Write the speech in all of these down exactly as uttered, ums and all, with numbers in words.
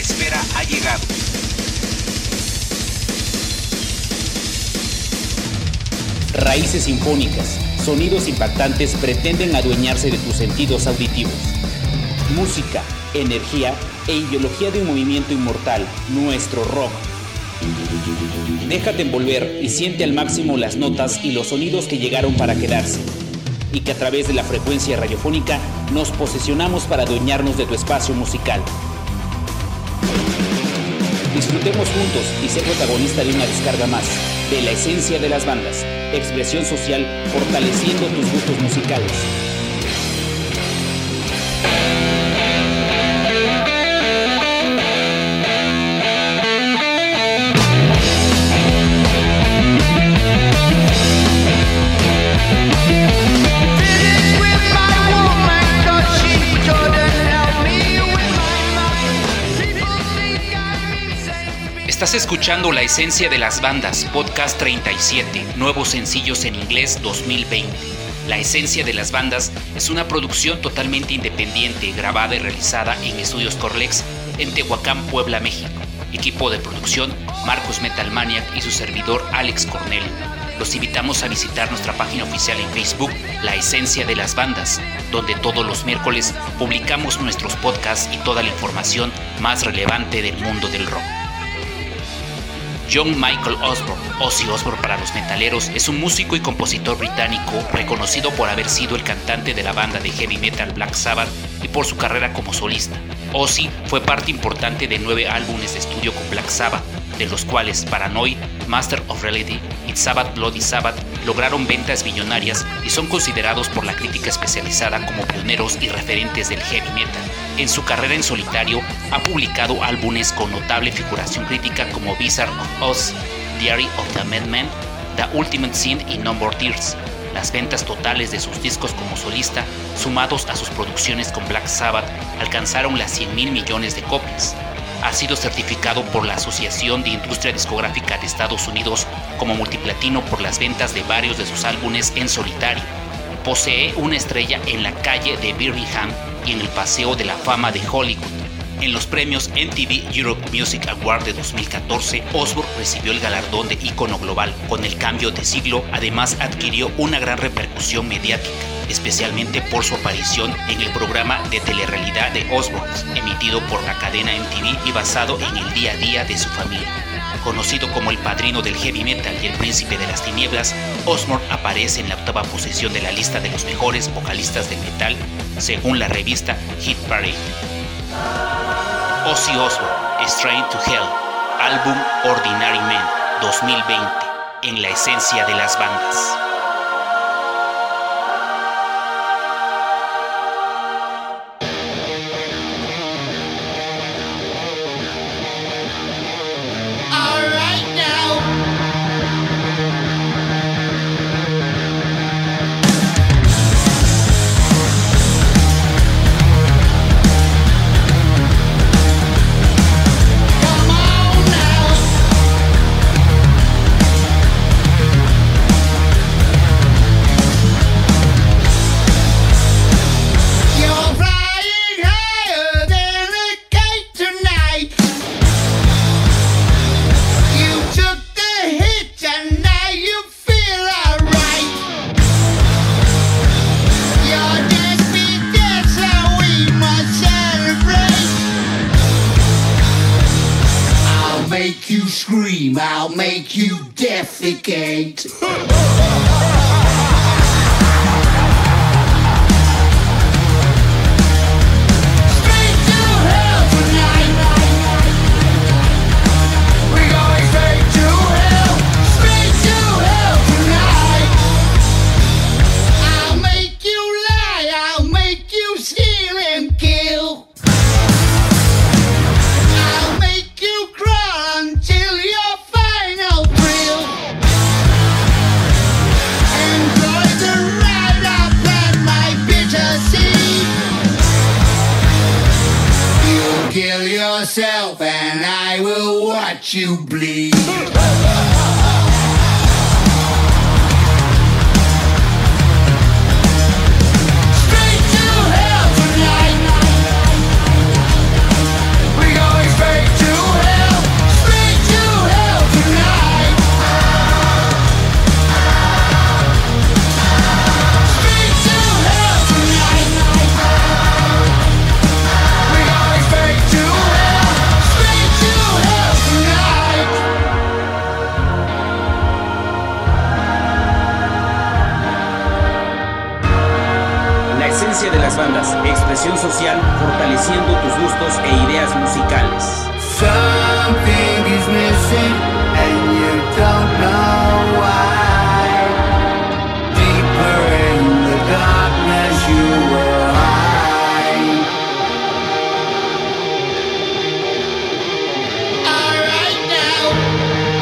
espera ha llegado. Raíces sinfónicas, sonidos impactantes pretenden adueñarse de tus sentidos auditivos. Música, energía e ideología de un movimiento inmortal, nuestro rock. Déjate envolver y siente al máximo las notas y los sonidos que llegaron para quedarse, y que a través de la frecuencia radiofónica nos posesionamos para adueñarnos de tu espacio musical. Disfrutemos juntos y sé protagonista de una descarga más de la esencia de las bandas, expresión social fortaleciendo tus gustos musicales. Estás escuchando La Esencia de las Bandas, Podcast treinta y siete, nuevos sencillos en inglés dos mil veinte. La Esencia de las Bandas es una producción totalmente independiente, grabada y realizada en Estudios Corlex en Tehuacán, Puebla, México. Equipo de producción, Marcus Metalmaniac y su servidor Alex Cornelio. Los invitamos a visitar nuestra página oficial en Facebook, La Esencia de las Bandas, donde todos los miércoles publicamos nuestros podcasts y toda la información más relevante del mundo del rock. John Michael Osborne, Ozzy Osbourne para los metaleros, es un músico y compositor británico reconocido por haber sido el cantante de la banda de heavy metal Black Sabbath y por su carrera como solista. Ozzy fue parte importante de nueve álbumes de estudio con Black Sabbath, de los cuales Paranoid, Master of Reality y Sabbath Bloody Sabbath lograron ventas millonarias y son considerados por la crítica especializada como pioneros y referentes del heavy metal. En su carrera en solitario ha publicado álbumes con notable figuración crítica como Wizard of Oz, Diary of the Madman, The Ultimate Sin y No More Tears. Las ventas totales de sus discos como solista, sumados a sus producciones con Black Sabbath, alcanzaron las cien mil millones de copias. Ha sido certificado por la Asociación de Industria Discográfica de Estados Unidos como multiplatino por las ventas de varios de sus álbumes en solitario. Posee una estrella en la calle de Birmingham y en el Paseo de la Fama de Hollywood. En los premios M T V Europe Music Award de dos mil catorce, Osbourne recibió el galardón de ícono global. Con el cambio de siglo, además adquirió una gran repercusión mediática, especialmente por su aparición en el programa de telerrealidad de Osbourne, emitido por la cadena M T V y basado en el día a día de su familia. Conocido como el padrino del heavy metal y el príncipe de las tinieblas, Osbourne aparece en la octava posición de la lista de los mejores vocalistas del metal, según la revista Hit Parade. Ozzy Osbourne, Straight to Hell, álbum Ordinary Man, dos mil veinte, en la esencia de las bandas. I'll make you defecate. Kill yourself and I will watch you bleed. Straight to hell tonight. We're going straight fortaleciendo tus gustos e ideas musicales. Something is missing and you don't know why. Deeper in the darkness you will hide. All right now.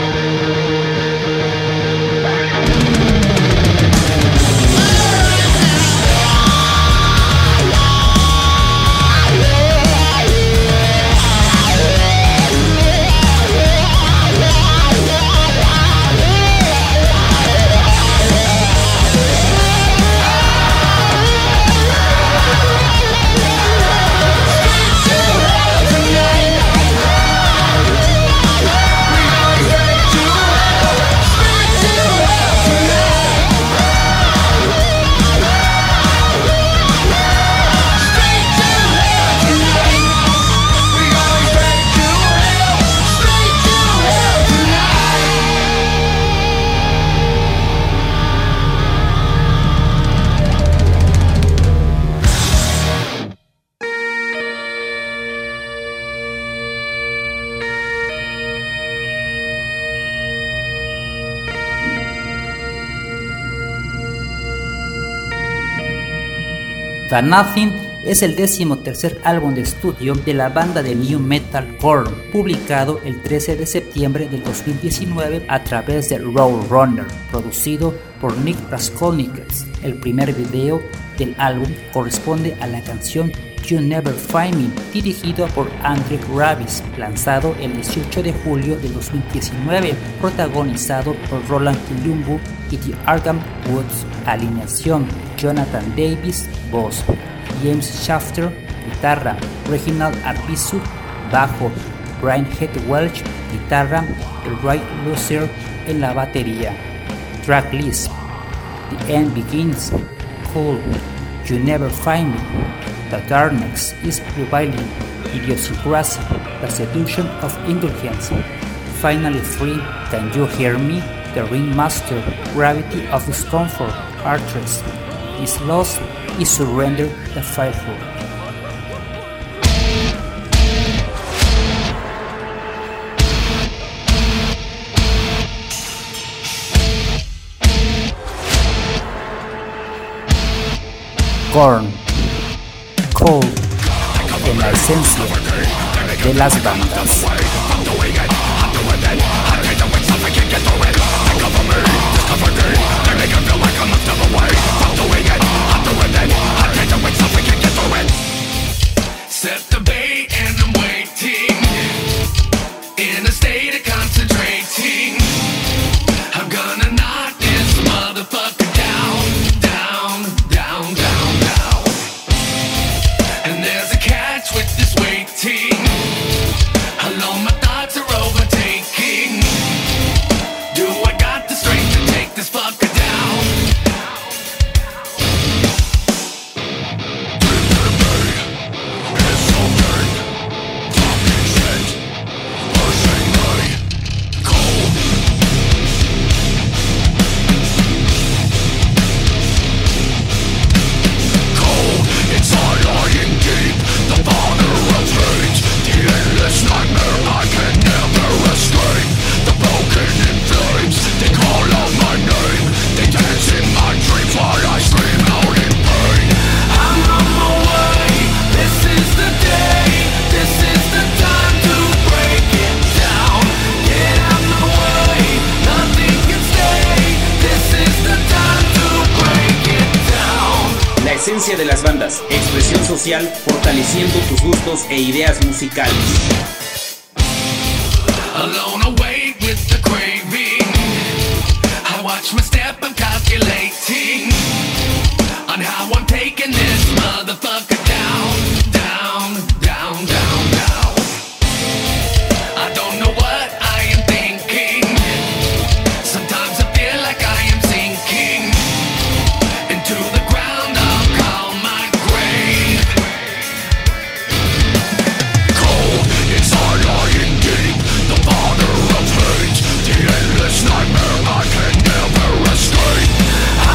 The Nothing es el decimotercer álbum de estudio de la banda de New Metal Korn, publicado el trece de septiembre del dos mil diecinueve a través de Roadrunner, producido por Nick Raskolnikov. El primer video del álbum corresponde a la canción You Never Find Me, dirigido por Andrei Ravis, lanzado el dieciocho de julio de dos mil diecinueve, protagonizado por Roland Kilumbu y The Arkham Woods. Alineación: Jonathan Davis, voz; James Shafter, guitarra; Reginald Arbizu, bajo; Brian Head Welch, guitarra; y Ray Lucier en la batería. Tracklist: The End Begins, Cool, You Never Find Me, The Darkness is Prevailing, Idiocracy, The Seduction of Indulgence, Finally Free, Can You Hear Me, The Ringmaster, Gravity of Discomfort, Artress, Is Lost, Is Surrender, The Fireful. Korn, Cold, en la esencia de las bandas. Set the bait and I'm waiting in a state of concentrating. I'm gonna knock this motherfucker down, down, down, down, down. And there's a catch with this waiting. Alone my thoughts are overtaking. Do I got the strength to take this fucker down? Esencia de las bandas, expresión social, fortaleciendo tus gustos e ideas musicales. Alone awake with the craving. I watch my step, I'm calculating on how I'm taking this motherfucker down, down, down, down, down. I don't know what I am thinking. Sometimes I feel like I am sinking into the ground. Nightmare I can never escape.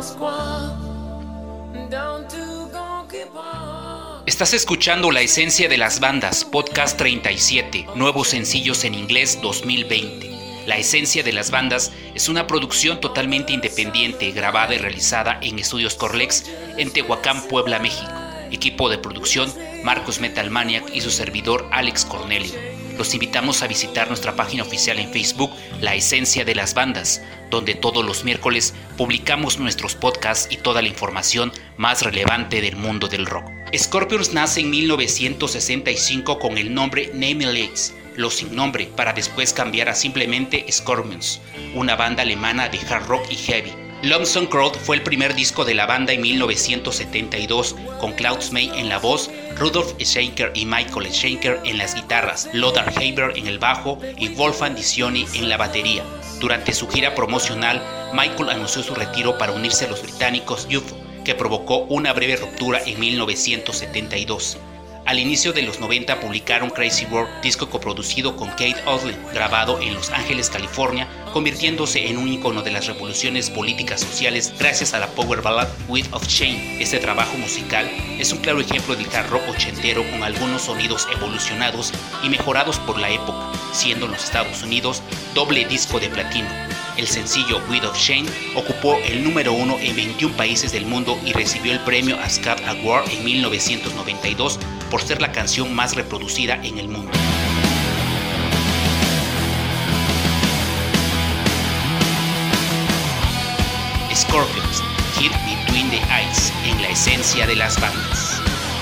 Estás escuchando La Esencia de las Bandas, Podcast treinta y siete, nuevos sencillos en inglés dos mil veinte. La Esencia de las Bandas es una producción totalmente independiente, grabada y realizada en Estudios Corlex en Tehuacán, Puebla, México. Equipo de producción, Marcos Metal Maniac y su servidor Alex Cornelio. Los invitamos a visitar nuestra página oficial en Facebook, La Esencia de las Bandas, donde todos los miércoles publicamos nuestros podcasts y toda la información más relevante del mundo del rock. Scorpions nace en mil novecientos sesenta y cinco con el nombre Nameless, lo sin nombre, para después cambiar a simplemente Scorpions, una banda alemana de hard rock y heavy. Lonesome Crowd fue el primer disco de la banda en mil novecientos setenta y dos, con Klaus May en la voz, Rudolf Schenker y Michael Schenker en las guitarras, Lothar Heiber en el bajo y Wolfgang Dicioni en la batería. Durante su gira promocional, Michael anunció su retiro para unirse a los británicos U F O, que provocó una breve ruptura en mil novecientos setenta y dos. Al inicio de los noventa publicaron Crazy World, disco coproducido con Kate Osley, grabado en Los Ángeles, California, convirtiéndose en un icono de las revoluciones políticas sociales gracias a la power ballad Wind of Change. Este trabajo musical es un claro ejemplo del hard rock ochentero con algunos sonidos evolucionados y mejorados por la época, siendo en los Estados Unidos doble disco de platino. El sencillo Wind of Change ocupó el número uno en veintiún países del mundo y recibió el premio ASCAP Award en mil novecientos noventa y dos por ser la canción más reproducida en el mundo. Scorpions, Hit Between the Eyes, en La Esencia de las Bandas.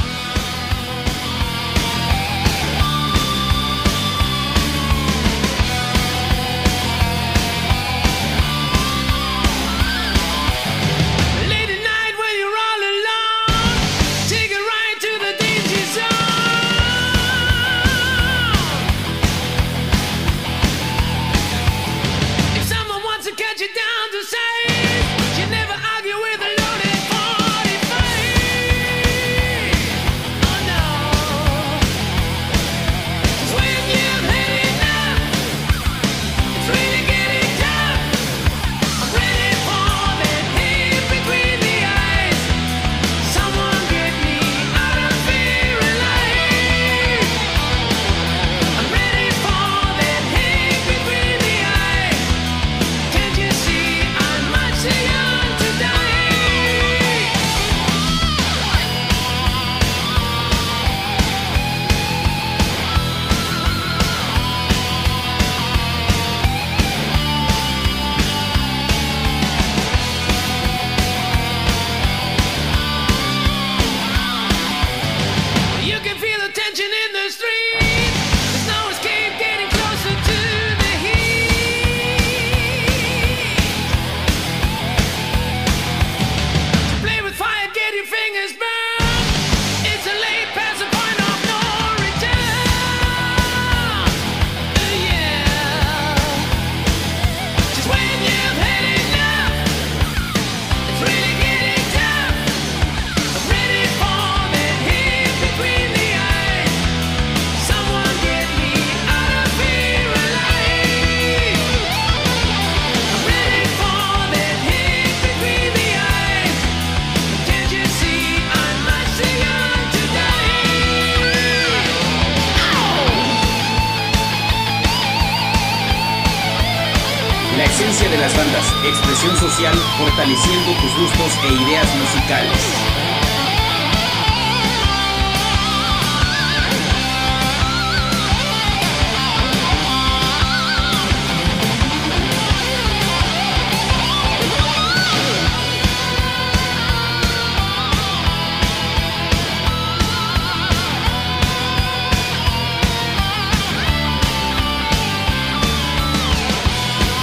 La esencia de las bandas, expresión social, fortaleciendo tus gustos e ideas musicales.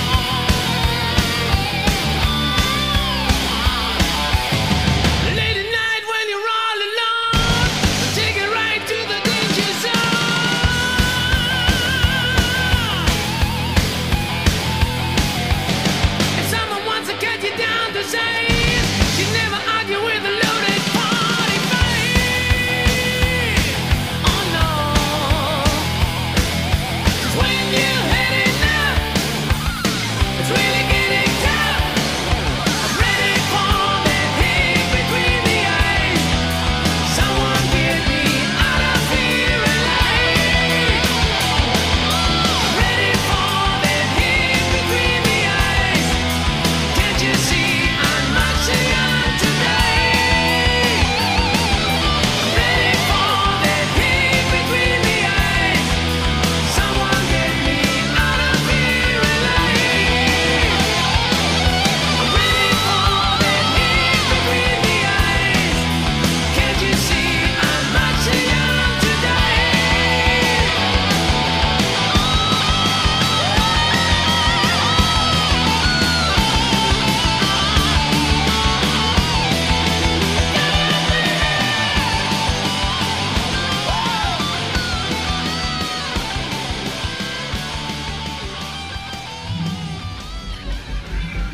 Lady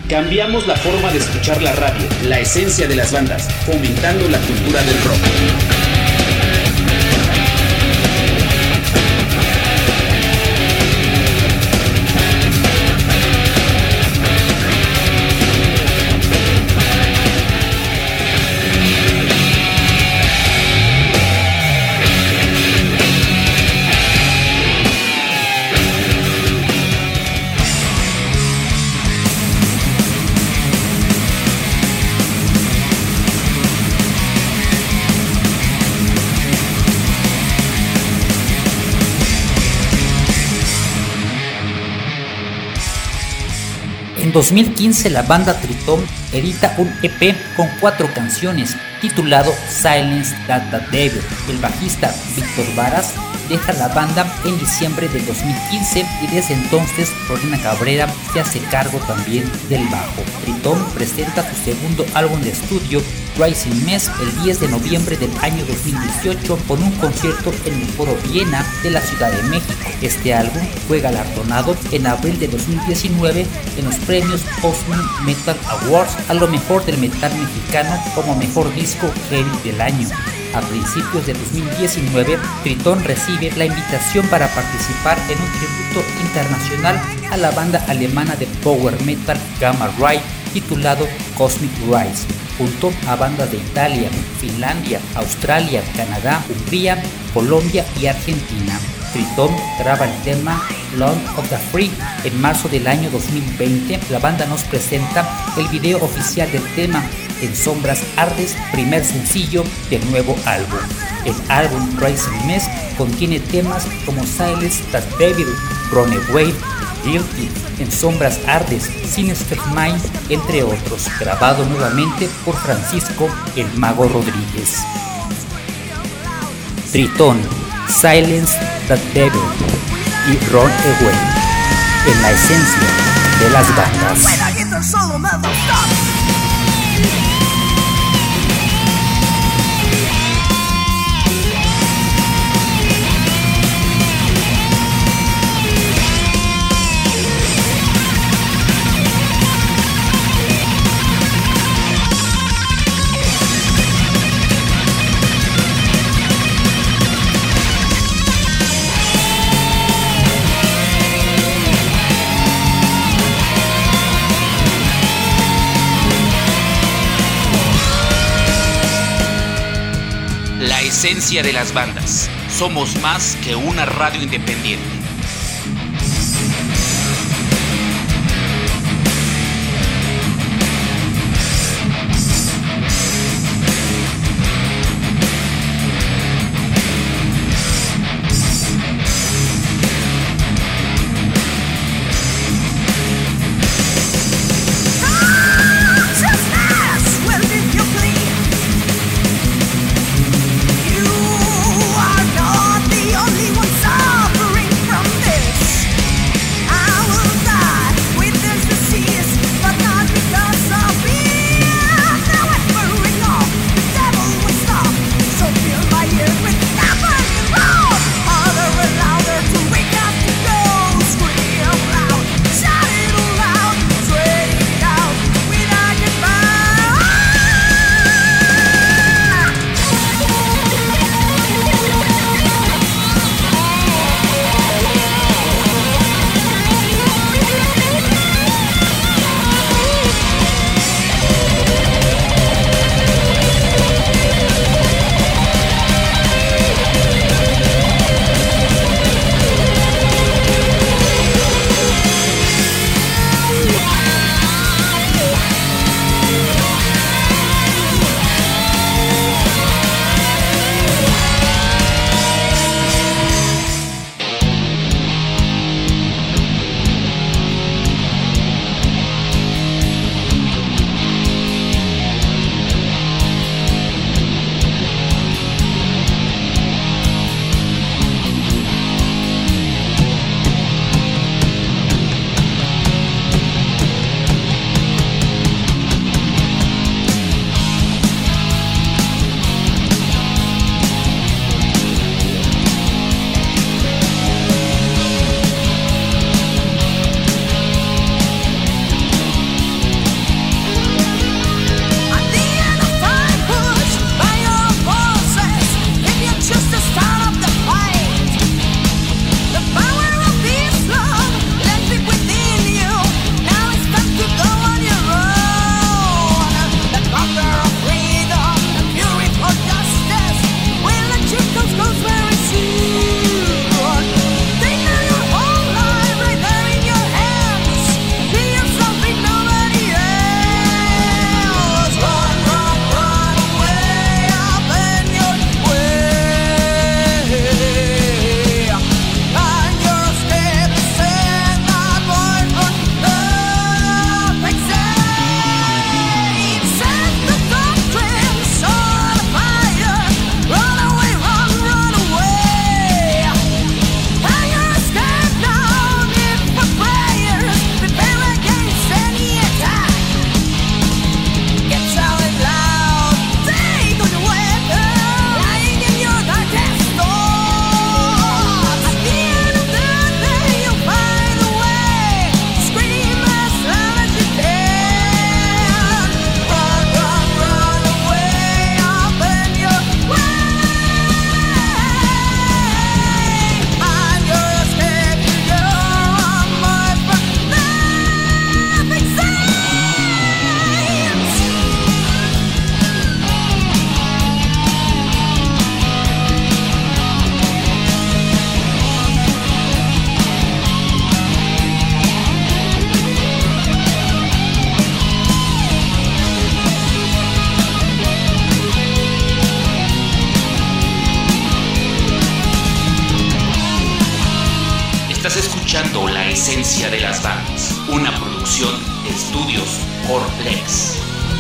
Cambiamos la forma de escuchar la radio, la esencia de las bandas, fomentando la cultura del rock. En dos mil quince la banda Tritón edita un E P con cuatro canciones titulado Silence That the Devil. El bajista Víctor Varas deja la banda en diciembre de dos mil quince y desde entonces Rolina Cabrera se hace cargo también del bajo. Tritón presenta su segundo álbum de estudio Rising Mess el diez de noviembre del año dos mil dieciocho con un concierto en el Foro Viena de la Ciudad de México. Este álbum fue galardonado en abril de dos mil diecinueve en los premios Osman Metal Awards a lo mejor del metal mexicano como mejor disco heavy del año. A principios de dos mil diecinueve, Tritón recibe la invitación para participar en un tributo internacional a la banda alemana de power metal Gamma Ray titulado Cosmic Rise, junto a bandas de Italia, Finlandia, Australia, Canadá, Hungría, Colombia y Argentina. Tritón graba el tema Land of the Free en marzo del año dos mil veinte. La banda nos presenta el video oficial del tema En Sombras Ardes, primer sencillo del nuevo álbum. El álbum Rising Mess contiene temas como Silence That Devil, Runaway, Guilty, En Sombras Ardes, Sinister Mind, entre otros, grabado nuevamente por Francisco El Mago Rodríguez. Tritón, Silence That Devil y Run Away, en la esencia de las bandas. La esencia de las bandas. Somos más que una radio independiente. You are not the only one suffering from escuchando La Esencia de las Bandas, una producción de Estudios Corplex.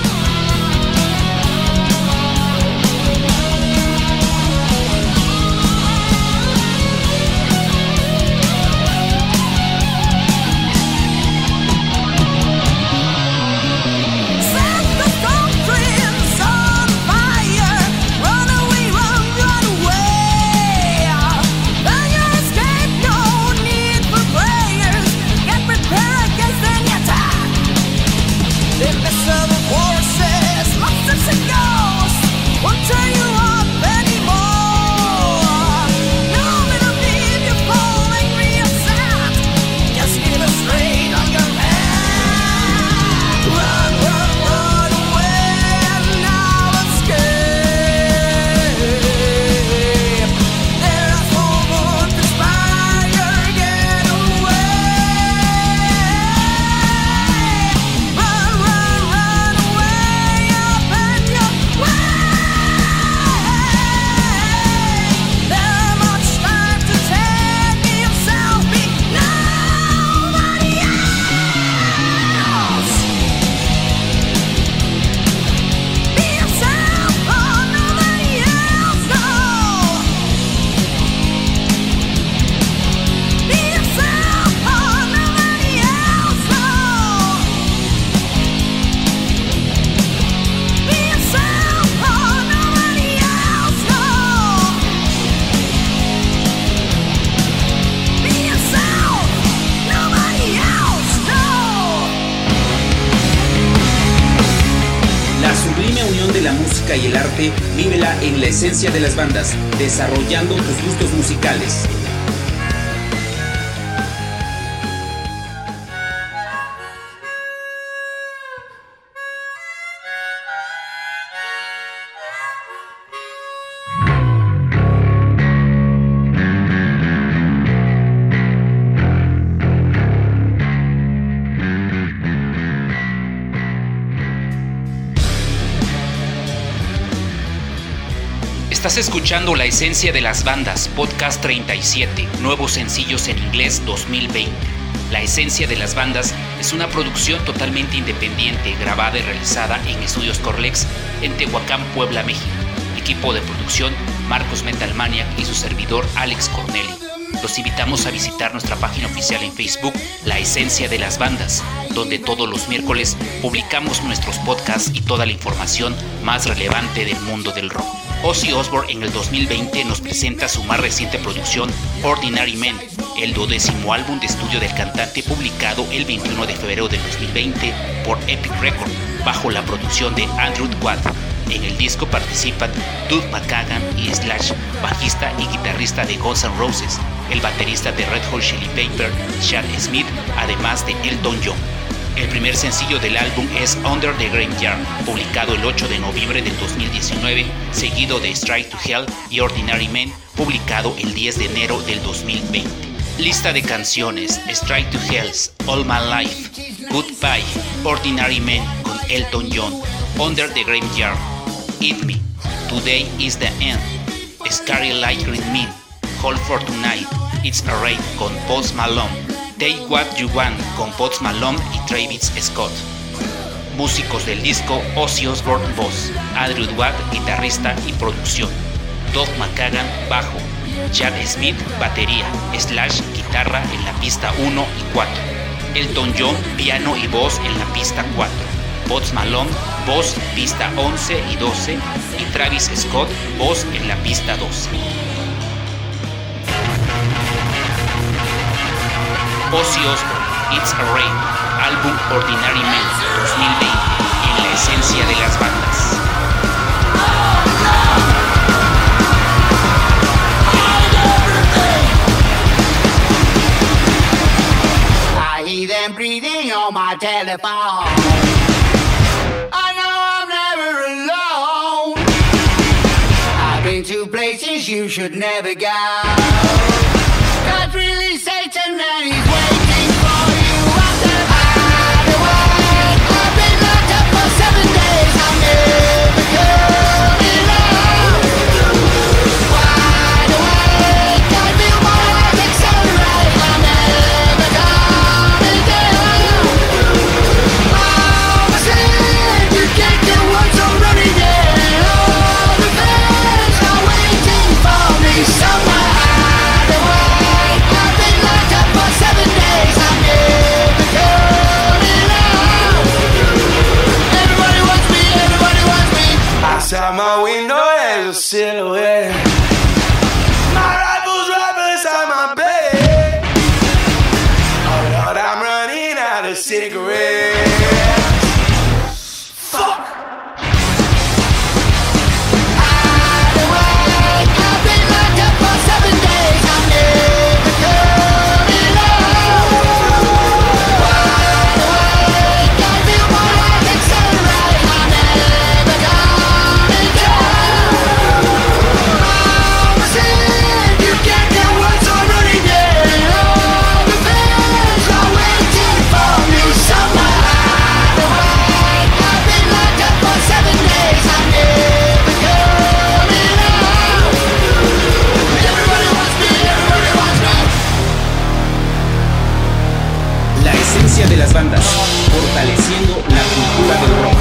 Y el arte, vívela en La Esencia de las Bandas, desarrollando tus gustos musicales. Estás escuchando La Esencia de las Bandas, Podcast treinta y siete, nuevos sencillos en inglés dos mil veinte. La Esencia de las Bandas es una producción totalmente independiente, grabada y realizada en Estudios Corlex en Tehuacán, Puebla, México. Equipo de producción, Marcos Metalmaniac y su servidor Alex Corneli. Los invitamos a visitar nuestra página oficial en Facebook, La Esencia de las Bandas, donde todos los miércoles publicamos nuestros podcasts y toda la información más relevante del mundo del rock. Ozzy Osbourne en el dos mil veinte nos presenta su más reciente producción, Ordinary Men, el duodécimo álbum de estudio del cantante publicado el veintiuno de febrero del dos mil veinte por Epic Records, bajo la producción de Andrew Watt. En el disco participan Duff McKagan y Slash, bajista y guitarrista de Guns N' Roses, el baterista de Red Hot Chili Peppers, Chad Smith, además de Elton John. El primer sencillo del álbum es Under the Graveyard, publicado el ocho de noviembre del dos mil diecinueve, seguido de Straight to Hell y Ordinary Men, publicado el diez de enero del dos mil veinte. Lista de canciones: Straight to Hell, All My Life, Goodbye, Ordinary Men con Elton John, Under the Graveyard, Eat Me, Today is the End, Scary Like Green Men, Hold for Tonight, It's a Raid con Post Malone, Take What You Want con Post Malone y Travis Scott. Músicos del disco: Ozzy Osbourne, voz; Andrew Watt, guitarrista y producción; Duff McKagan, bajo; Chad Smith, batería; Slash, guitarra en la pista uno y cuatro; Elton John, piano y voz en la pista cuatro; Post Malone, voz, pista once y doce; y Travis Scott, voz en la pista doce. Ozzy Osbourne, It's a Rain, álbum Ordinary Men dos mil veinte, en La Esencia de las Bandas. I hear them breathing on my telephone. I know I'm never alone. I've been to places you should never go. God really Satan and he's waiting for you at the hideaway. I've been locked up for seven days. I'm never coming out. Wide awake, I feel my heart accelerate. I'm never cigarette. Fuck! De las bandas, fortaleciendo la cultura del rock.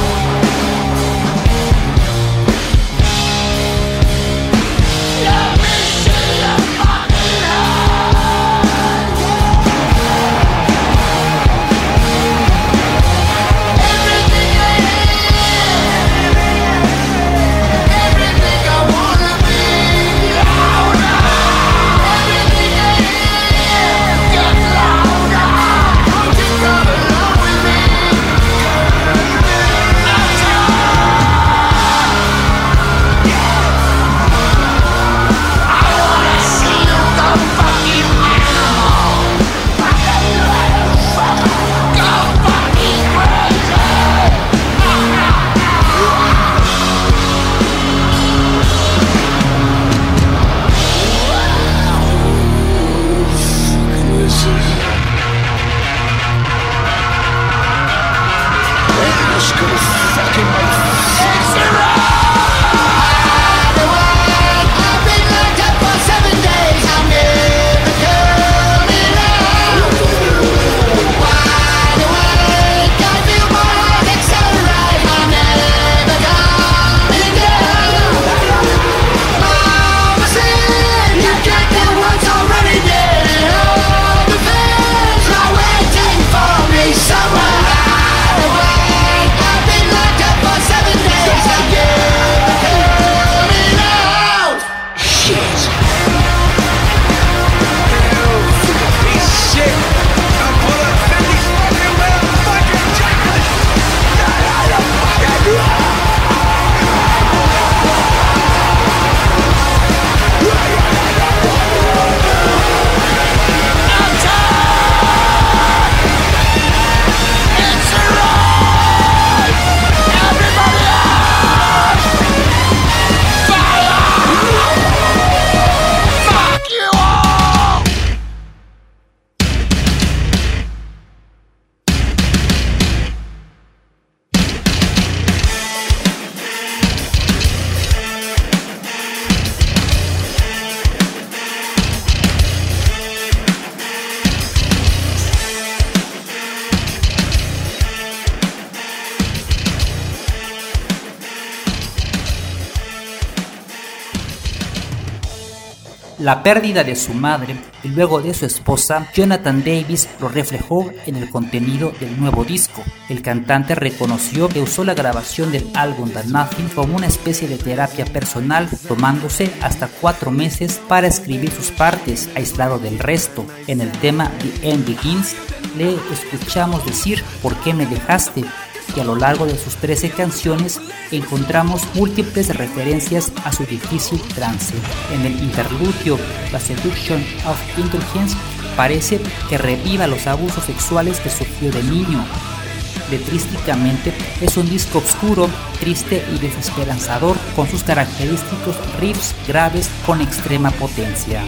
La pérdida de su madre y luego de su esposa, Jonathan Davis lo reflejó en el contenido del nuevo disco. El cantante reconoció que usó la grabación del álbum The Nothing como una especie de terapia personal, tomándose hasta cuatro meses para escribir sus partes, aislado del resto. En el tema The End Begins, le escuchamos decir ¿por qué me dejaste?, que a lo largo de sus trece canciones encontramos múltiples referencias a su difícil trance. En el interludio The Seduction of Indulgence parece que reviva los abusos sexuales que sufrió de niño. Letrísticamente es un disco oscuro, triste y desesperanzador, con sus característicos riffs graves con extrema potencia.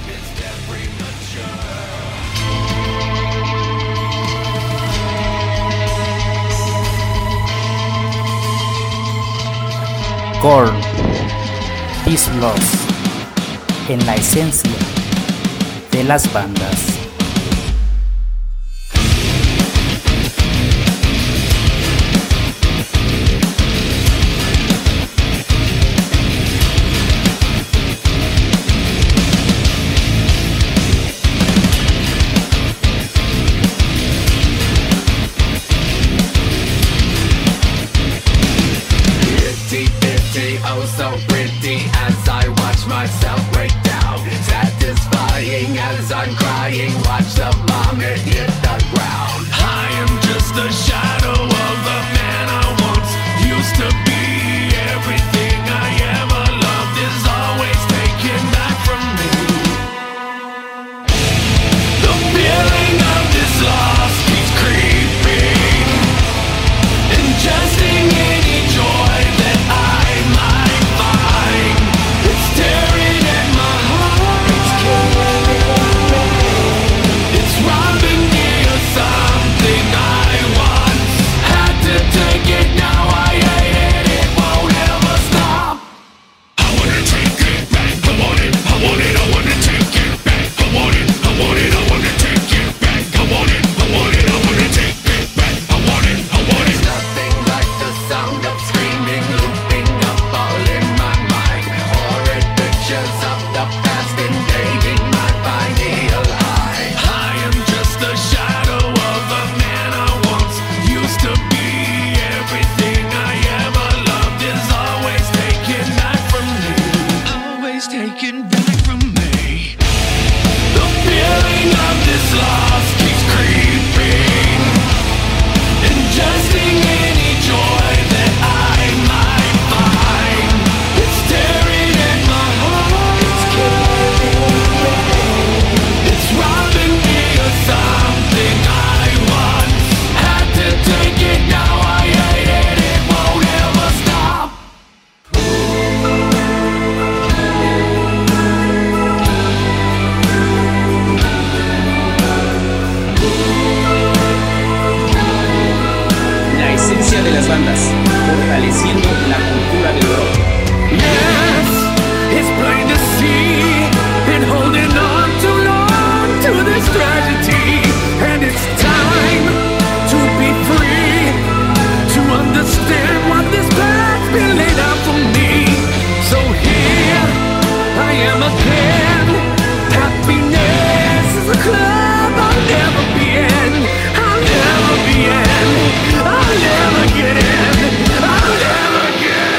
Korn, This Loss, en la esencia de las bandas. Oh, so pretty as I watch myself break down, satisfying as I'm crying esencia de las bandas, fortaleciendo la cultura del rock. Yes, it's plain to see, been holding on too long to this tragedy, and it's time to be free, to understand what this path's been laid out for me. So here I am again, happiness is a club I'll never be in, I'll never be in, I'll never get in, I'll never get in.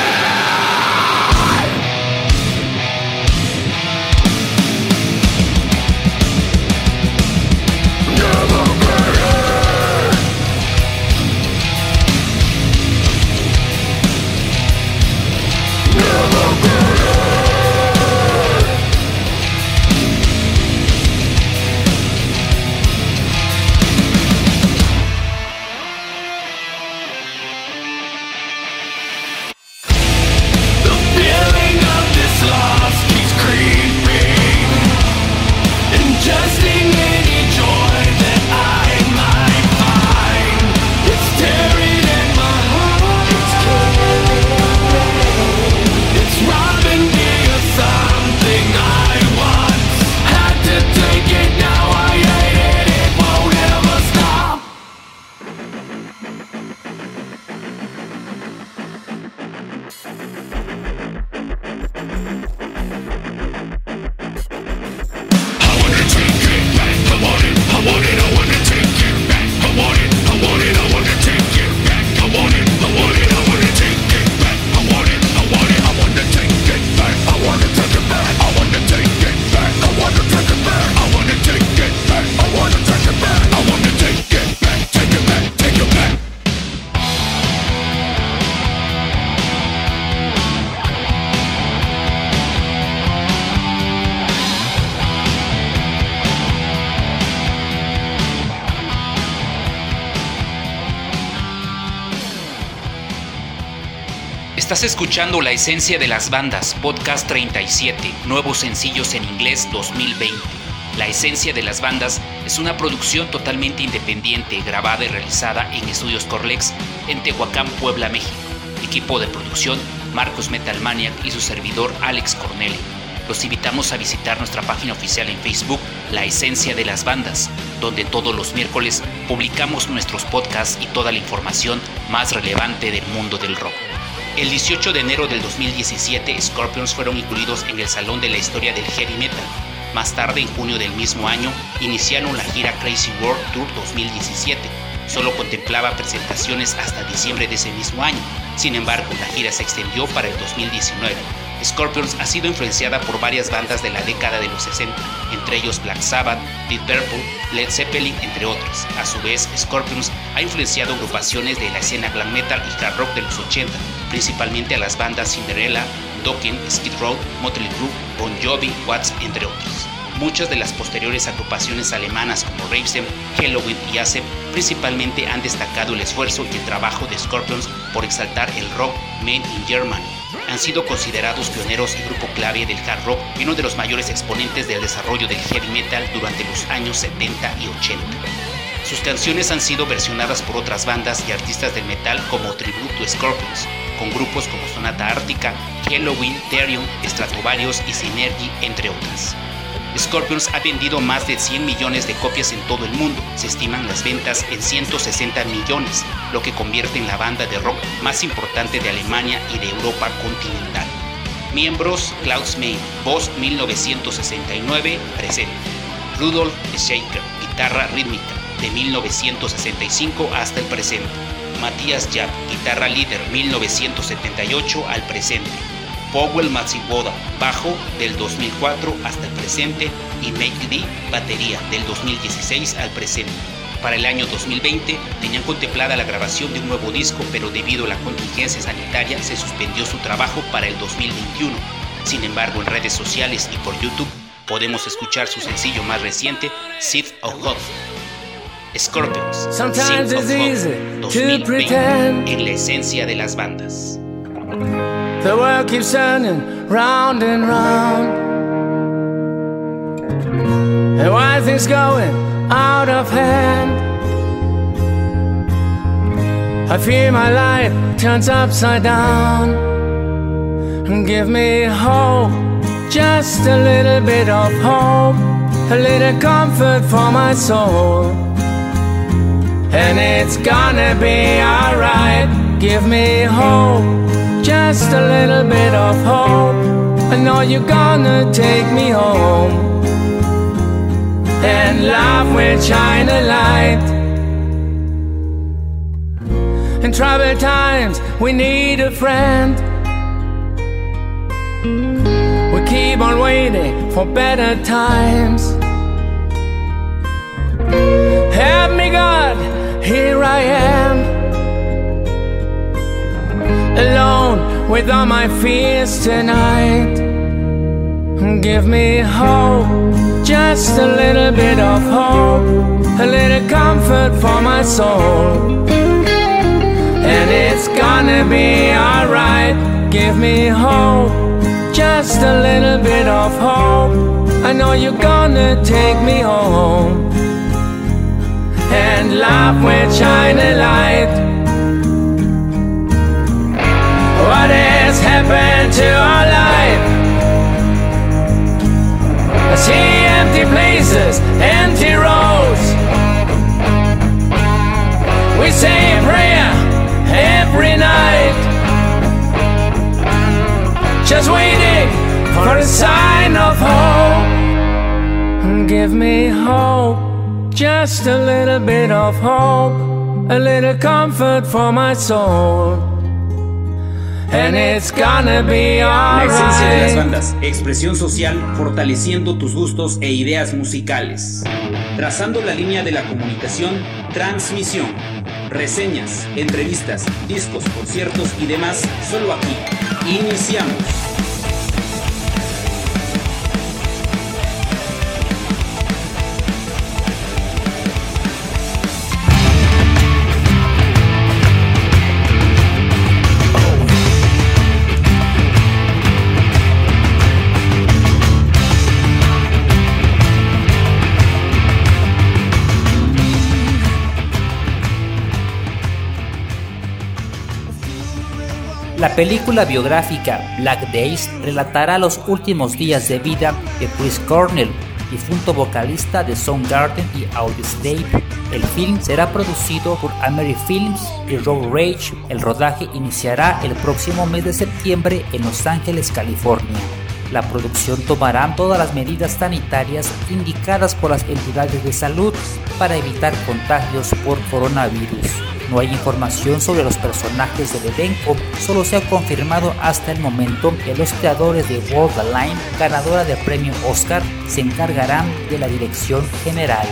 Estás escuchando La Esencia de las Bandas, Podcast treinta y siete, nuevos sencillos en inglés dos mil veinte. La Esencia de las Bandas es una producción totalmente independiente, grabada y realizada en Estudios Corlex en Tehuacán, Puebla, México. Equipo de producción, Marcos Metalmaniac y su servidor Alex Cornelio. Los invitamos a visitar nuestra página oficial en Facebook, La Esencia de las Bandas, donde todos los miércoles publicamos nuestros podcasts y toda la información más relevante del mundo del rock. El dieciocho de enero del dos mil diecisiete, Scorpions fueron incluidos en el Salón de la Historia del Heavy Metal. Más tarde, en junio del mismo año, iniciaron la gira Crazy World Tour dos mil diecisiete. Solo contemplaba presentaciones hasta diciembre de ese mismo año. Sin embargo, la gira se extendió para el dos mil diecinueve. Scorpions ha sido influenciada por varias bandas de la década de los sesenta, entre ellos Black Sabbath, Deep Purple, Led Zeppelin, entre otros. A su vez, Scorpions ha influenciado agrupaciones de la escena glam metal y hard rock de los ochenta, principalmente a las bandas Cinderella, Dokken, Skid Row, Motley Crue, Bon Jovi, Watts, entre otros. Muchas de las posteriores agrupaciones alemanas como Rammstein, Helloween y Accept principalmente han destacado el esfuerzo y el trabajo de Scorpions por exaltar el rock made in Germany. Han sido considerados pioneros y grupo clave del hard rock y uno de los mayores exponentes del desarrollo del heavy metal durante los años setenta y ochenta. Sus canciones han sido versionadas por otras bandas y artistas del metal como tributo a Scorpions, con grupos como Sonata Ártica, Helloween, Therion, Stratovarius y Synergy, entre otras. Scorpions ha vendido más de cien millones de copias en todo el mundo. Se estiman las ventas en ciento sesenta millones, lo que convierte en la banda de rock más importante de Alemania y de Europa continental. Miembros: Klaus Meine, voz mil novecientos sesenta y nueve, presente. Rudolf Schenker, guitarra rítmica, de mil novecientos sesenta y cinco hasta el presente. Matthias Japp, guitarra líder, mil novecientos setenta y ocho al presente. Powell Matsiwoda, bajo, del dos mil cuatro hasta el presente, y Mike D, batería, del dos mil dieciséis al presente. Para el año dos mil veinte tenían contemplada la grabación de un nuevo disco, pero debido a la contingencia sanitaria se suspendió su trabajo para el dos mil veintiuno. Sin embargo, en redes sociales y por YouTube podemos escuchar su sencillo más reciente, Seed of Hope. Scorpions, Seed of Hope, dos mil veinte, en la esencia de las bandas. The world keeps turning round and round, and why things going out of hand? I fear my life turns upside down. Give me hope, just a little bit of hope, a little comfort for my soul. And it's gonna be alright. Give me hope, just a little bit of hope. I know you're gonna take me home, and love will shine a light. In troubled times we need a friend. We keep on waiting for better times. Help me God, here I am, alone with all my fears tonight. Give me hope, just a little bit of hope, a little comfort for my soul. And it's gonna be alright. Give me hope, just a little bit of hope. I know you're gonna take me home, and love will shine a light. What has happened to our life? I see empty places, empty roads. We say a prayer every night, just waiting for a sign of hope. Give me hope, just a little bit of hope, a little comfort for my soul. And it's gonna be La esencia de las alright. bandas, expresión social, fortaleciendo tus gustos e ideas musicales. Trazando la línea de la comunicación, transmisión, reseñas, entrevistas, discos, conciertos y demás, solo aquí. Iniciamos. La película biográfica Black Days relatará los últimos días de vida de Chris Cornell, difunto vocalista de Soundgarden y Audioslave. El film será producido por Emery Films y Road Rage. El rodaje iniciará el próximo mes de septiembre en Los Ángeles, California. La producción tomará todas las medidas sanitarias indicadas por las entidades de salud para evitar contagios por coronavirus. No hay información sobre los personajes del elenco, solo se ha confirmado hasta el momento que los creadores de Walk the Line, ganadora del premio Oscar, se encargarán de la dirección general.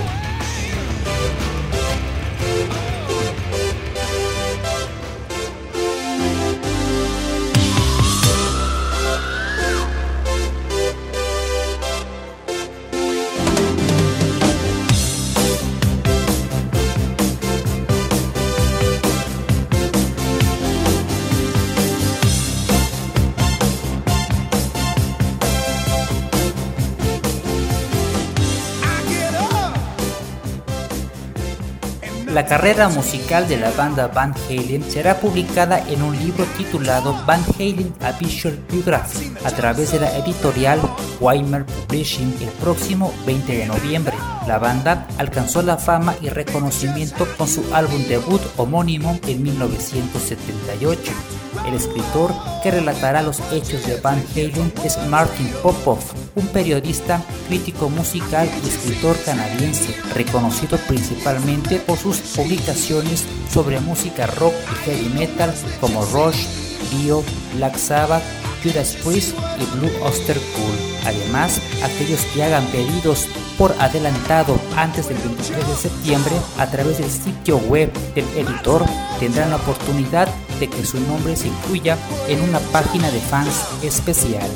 La carrera musical de la banda Van Halen será publicada en un libro titulado Van Halen A Visual Biography a través de la editorial Weimer Publishing el próximo veinte de noviembre. La banda alcanzó la fama y reconocimiento con su álbum debut homónimo en mil novecientos setenta y ocho. El escritor que relatará los hechos de Van Halen es Martin Popoff, un periodista, crítico musical y escritor canadiense, reconocido principalmente por sus publicaciones sobre música rock y heavy metal como Rush, Dio, Black Sabbath, Judas Priest y Blue Oyster Cult. Además, aquellos que hagan pedidos por adelantado antes del veintitrés de septiembre a través del sitio web del editor tendrán la oportunidad de que su nombre se incluya en una página de fans especial.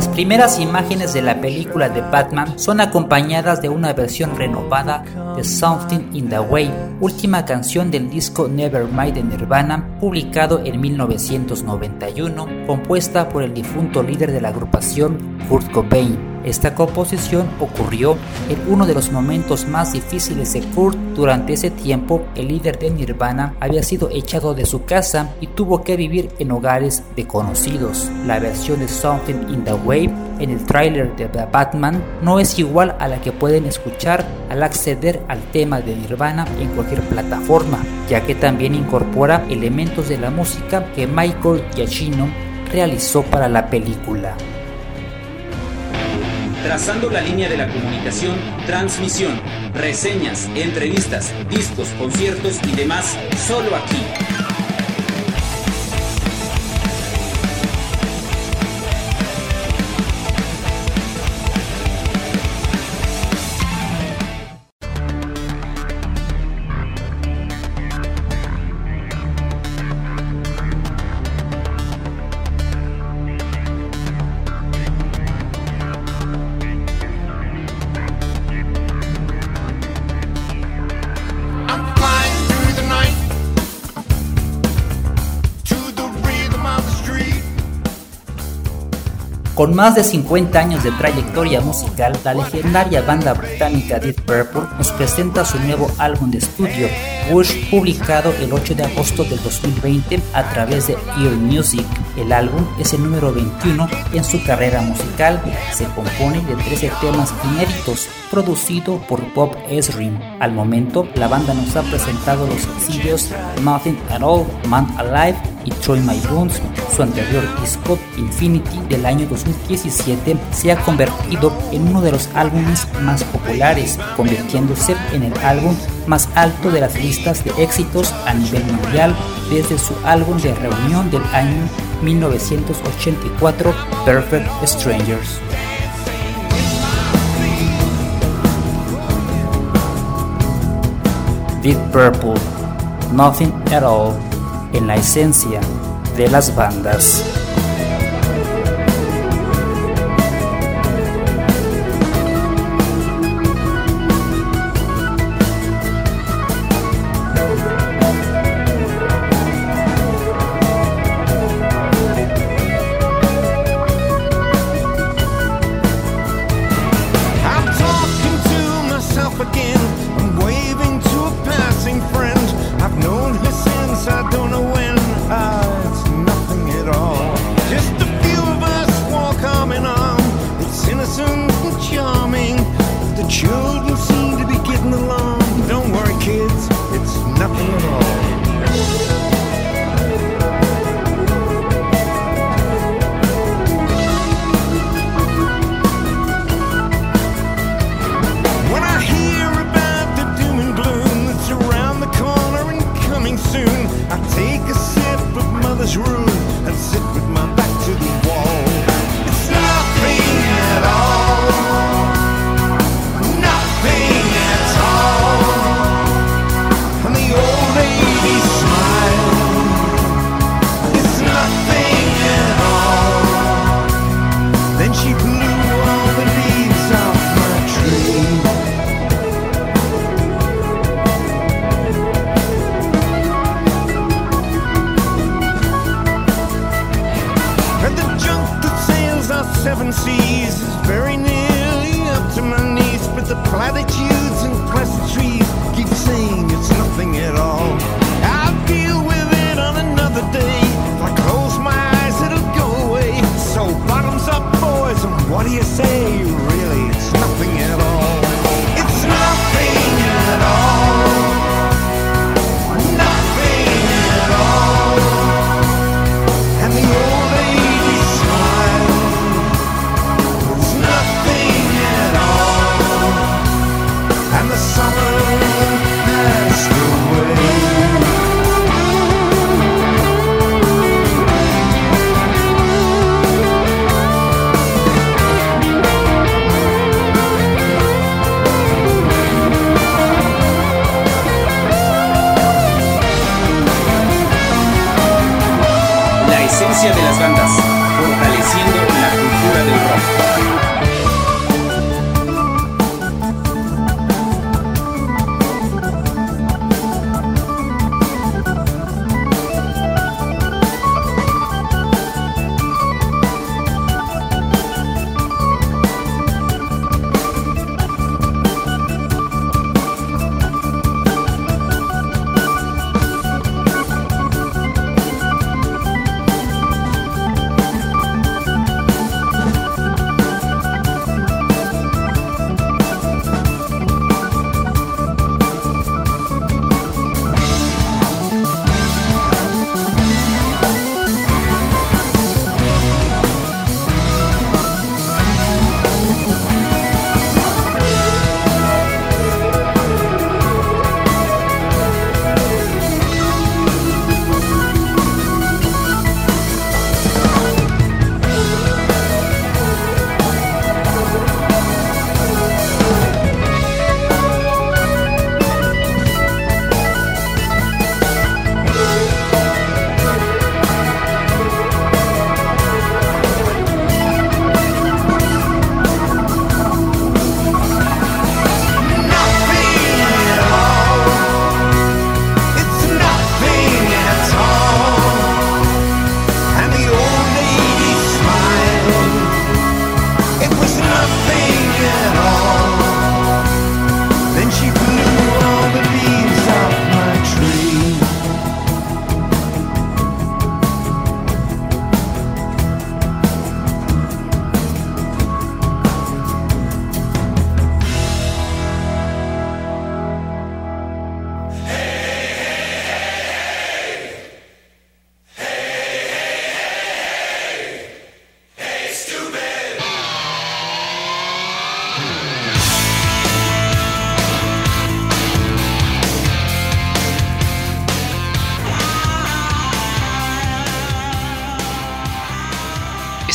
Las primeras imágenes de la película de Batman son acompañadas de una versión renovada de Something in the Way, última canción del disco Nevermind de Nirvana, publicado en mil novecientos noventa y uno, compuesta por el difunto líder de la agrupación, Kurt Cobain. Esta composición ocurrió en uno de los momentos más difíciles de Kurt. Durante ese tiempo, el líder de Nirvana había sido echado de su casa y tuvo que vivir en hogares de conocidos. La versión de Something in the Way en el tráiler de The Batman no es igual a la que pueden escuchar al acceder al tema de Nirvana en cualquier plataforma, ya que también incorpora elementos de la música que Michael Giacchino realizó para la película. Trazando la línea de la comunicación, transmisión, reseñas, entrevistas, discos, conciertos y demás, solo aquí. Con más de cincuenta años de trayectoria musical, la legendaria banda británica Deep Purple nos presenta su nuevo álbum de estudio, Bush, publicado el ocho de agosto del dos mil veinte a través de Ear Music. El álbum es el número veintiuno en su carrera musical. Se compone de trece temas inéditos, producido por Bob Ezrin. Al momento, la banda nos ha presentado los sencillos Nothing at All, Man Alive y Troy My Bones. Su anterior disco, Infinity, del año dos mil diecisiete, se ha convertido en uno de los álbumes más populares, convirtiéndose en el álbum más alto de las listas de éxitos a nivel mundial desde su álbum de reunión del año mil novecientos ochenta y cuatro, Perfect Strangers. Deep Purple, Nothing at All, en la esencia de las bandas. Seven seas is very nearly up to my knees, but the platitudes and pleasantries keep saying it's nothing at all. I'll deal with it on another day. If I close my eyes, it'll go away. So bottoms up, boys, and what do you say? Really, it's nothing at all. It's nothing at all. Nothing at all. And the old lady smiled. And the summer passed away. La esencia de las bandas, fortaleciendo la cultura del rock.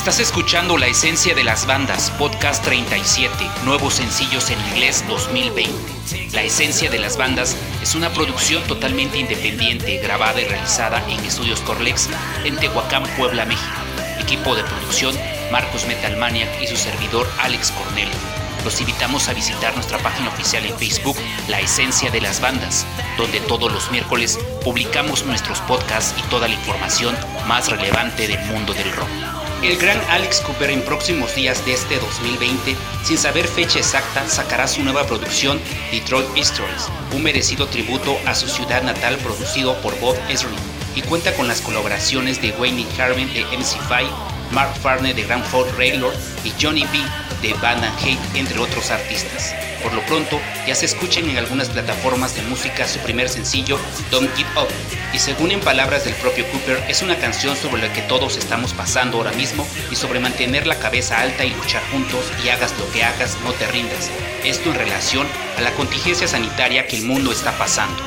Estás escuchando La Esencia de las Bandas, Podcast treinta y siete, nuevos sencillos en inglés dos mil veinte. La Esencia de las Bandas es una producción totalmente independiente, grabada y realizada en Estudios Corlex en Tehuacán, Puebla, México. Equipo de producción, Marcos Metalmaniac y su servidor Alex Cornelio. Los invitamos a visitar nuestra página oficial en Facebook, La Esencia de las Bandas, donde todos los miércoles publicamos nuestros podcasts y toda la información más relevante del mundo del rock. El gran Alex Cooper en próximos días de este dos mil veinte, sin saber fecha exacta, sacará su nueva producción Detroit Histories, un merecido tributo a su ciudad natal producido por Bob Ezrin, y cuenta con las colaboraciones de Wayne Harvey de M C cinco, Mark Farner de Grand Funk Railroad y Johnny B de Van and Hate, entre otros artistas. Por lo pronto, ya se escuchan en algunas plataformas de música su primer sencillo, Don't Give Up, y según en palabras del propio Cooper, es una canción sobre la que todos estamos pasando ahora mismo y sobre mantener la cabeza alta y luchar juntos, y hagas lo que hagas, no te rindas. Esto en relación a la contingencia sanitaria que el mundo está pasando.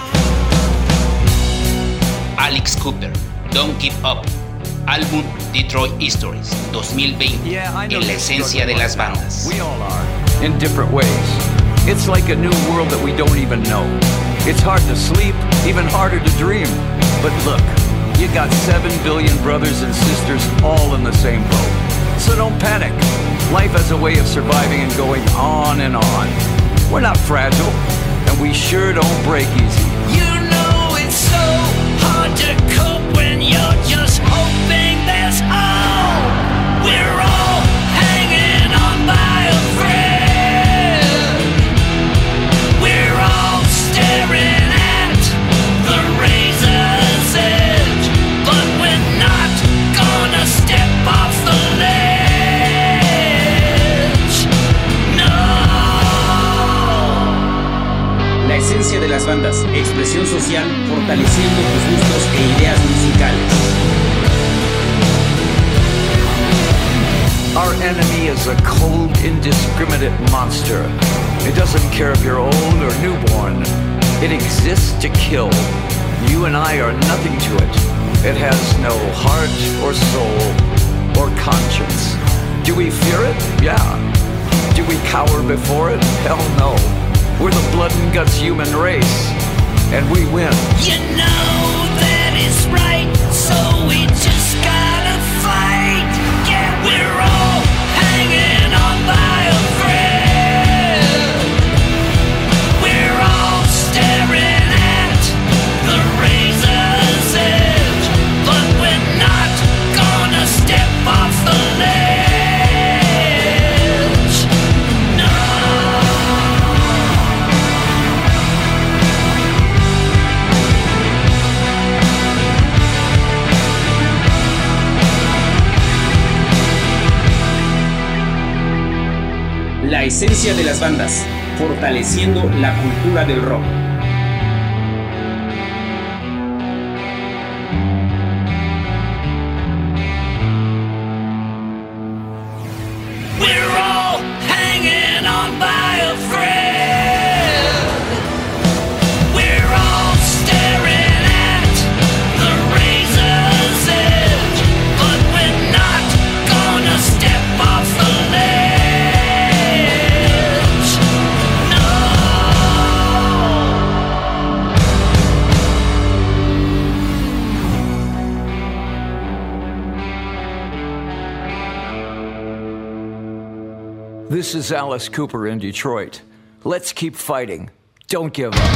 Alex Cooper, Don't Give Up, álbum Detroit Histories dos mil veinte, en La Esencia de las Bandas. We all are, in different ways. It's like a new world that we don't even know. It's hard to sleep, even harder to dream. But look, you got seven billion brothers and sisters all in the same boat. So don't panic. Life has a way of surviving and going on and on. We're not fragile, and we sure don't break easy. You know it's so hard to cope when you're just hoping there's hope. We're all hanging on by a thread. We're all staring at the razor's edge, but we're not gonna step off the ledge. No. La Esencia de las Bandas, expresión social, fortaleciendo tus gustos e ideas musicales. Our enemy is a cold, indiscriminate monster. It doesn't care if you're old or newborn. It exists to kill. You and I are nothing to it. It has no heart or soul or conscience. Do we fear it? Yeah. Do we cower before it? Hell no. We're the blood and guts human race, and we win. You know that is right, so we just gotta fight. Yeah, we're all hanging on by a thread. We're all staring at the razor's edge, but we're not gonna step off the ledge. No. La Esencia de las Bandas, fortaleciendo la cultura del rock. We're all hanging on by a thread. We're all staring at the razor's edge, but we're not gonna step off the ledge. No. This is Alice Cooper in Detroit. Let's keep fighting. Don't give up.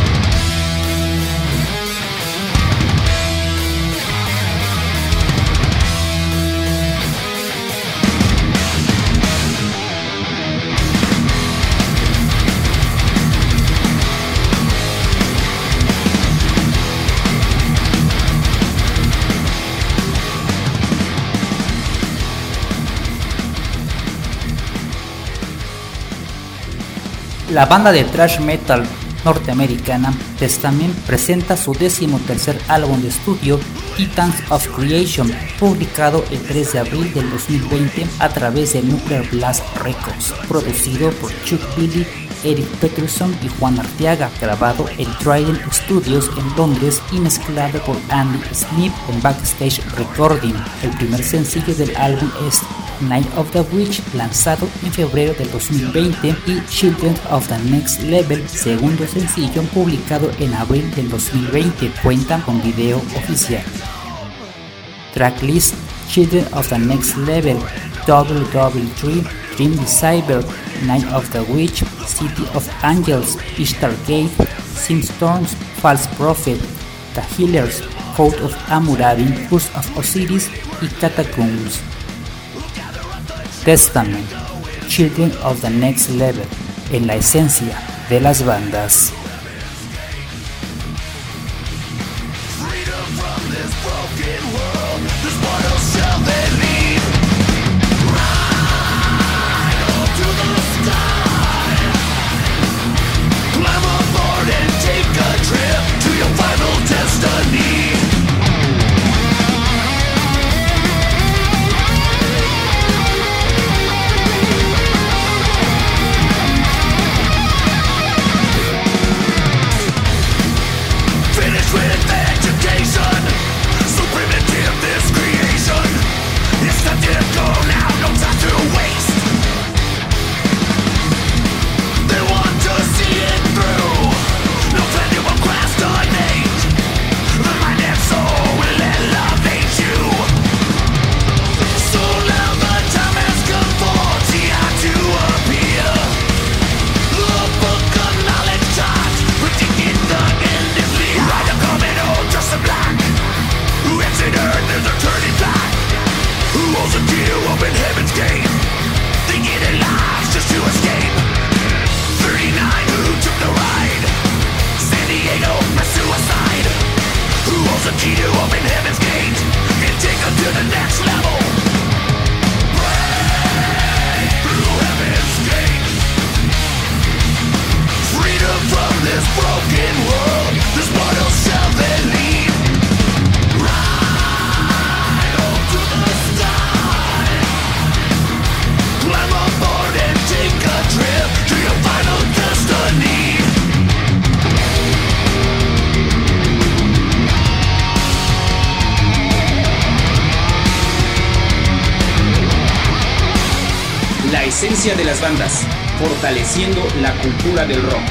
La banda de thrash metal norteamericana Testament presenta su decimotercer álbum de estudio, Titans of Creation, publicado el tres de abril del dos mil veinte a través de Nuclear Blast Records, producido por Chuck Billy Eric Peterson y Juan Arteaga, grabado en Trident Studios en Londres y mezclado por Andy Smith en Backstage Recording. El primer sencillo del álbum es Night of the Witch, lanzado en febrero del dos mil veinte, y Children of the Next Level, segundo sencillo publicado en abril del dos mil veinte, cuentan con video oficial. Tracklist: Children of the Next Level, Double Double Tree, Dream Deceiver, Night of the Witch, City of Angels, Ishtar Gate, Simstorms, False Prophet, The Healers, Code of Hammurabi, Curse of Osiris y Catacombs. Testament: Children of the Next Level, en la esencia de las bandas. La esencia de las bandas, fortaleciendo la cultura del rock.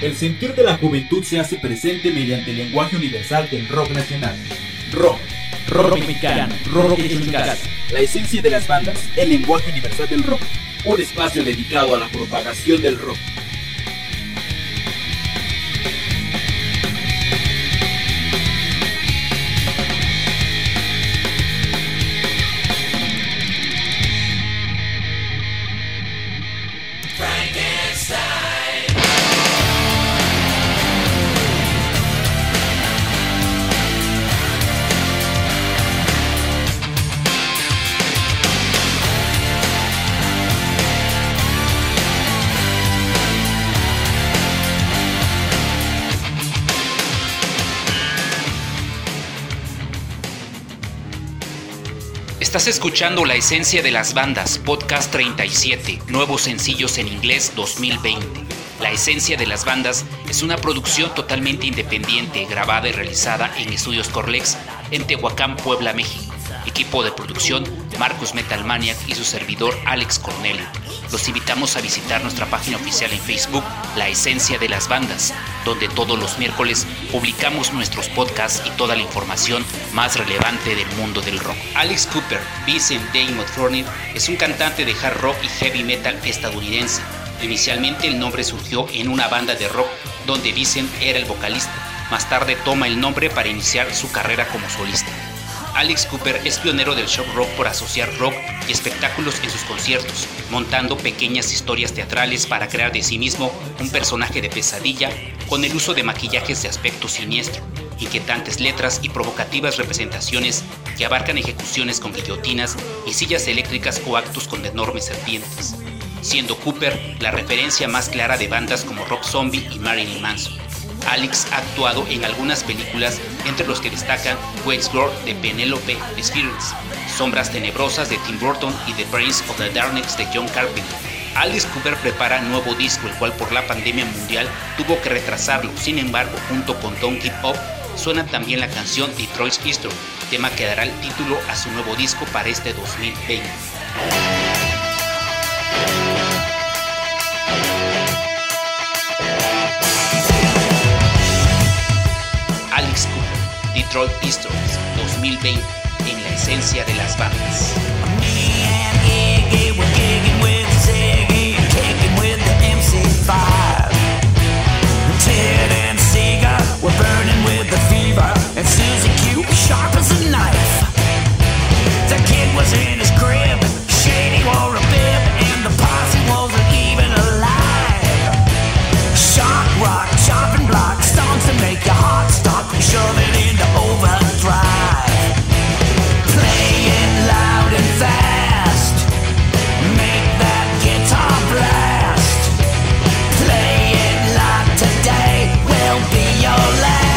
El sentir de la juventud se hace presente mediante el lenguaje universal del rock nacional. Rock, rock mexicano, rock hecho en casa. La esencia de las bandas, el lenguaje universal del rock. Un espacio dedicado a la propagación del rock. Estás escuchando La Esencia de las Bandas, Podcast treinta y siete, nuevos sencillos en inglés dos mil veinte. La Esencia de las Bandas es una producción totalmente independiente, grabada y realizada en Estudios Corlex, en Tehuacán, Puebla, México. Equipo de producción, Marcus Metalmaniac y su servidor, Alex Cornelio. Los invitamos a visitar nuestra página oficial en Facebook, La Esencia de las Bandas, donde todos los miércoles publicamos nuestros podcasts y toda la información más relevante del mundo del rock. Alex Cooper, Vincent Damon Fournier, es un cantante de hard rock y heavy metal estadounidense. Inicialmente el nombre surgió en una banda de rock donde Vincent era el vocalista. Más tarde toma el nombre para iniciar su carrera como solista. Alex Cooper es pionero del shock rock por asociar rock y espectáculos en sus conciertos, montando pequeñas historias teatrales para crear de sí mismo un personaje de pesadilla con el uso de maquillajes de aspecto siniestro, inquietantes letras y provocativas representaciones que abarcan ejecuciones con guillotinas y sillas eléctricas o actos con enormes serpientes, siendo Cooper la referencia más clara de bandas como Rob Zombie y Marilyn Manson. Alex ha actuado en algunas películas, entre los que destacan West Girl de Penelope Spheres, Sombras Tenebrosas de Tim Burton y The Prince of the Darkness de John Carpenter. Alex Cooper prepara nuevo disco, el cual por la pandemia mundial tuvo que retrasarlo. Sin embargo, junto con Don't Give Up, suena también la canción Detroit's History, tema que dará el título a su nuevo disco para este dos mil veinte. Alex Cooper, Detroit Histories dos mil veinte, en La Esencia de las Bandas. Shove it into overdrive. Playing loud and fast. Make that guitar blast. Play it like today will be your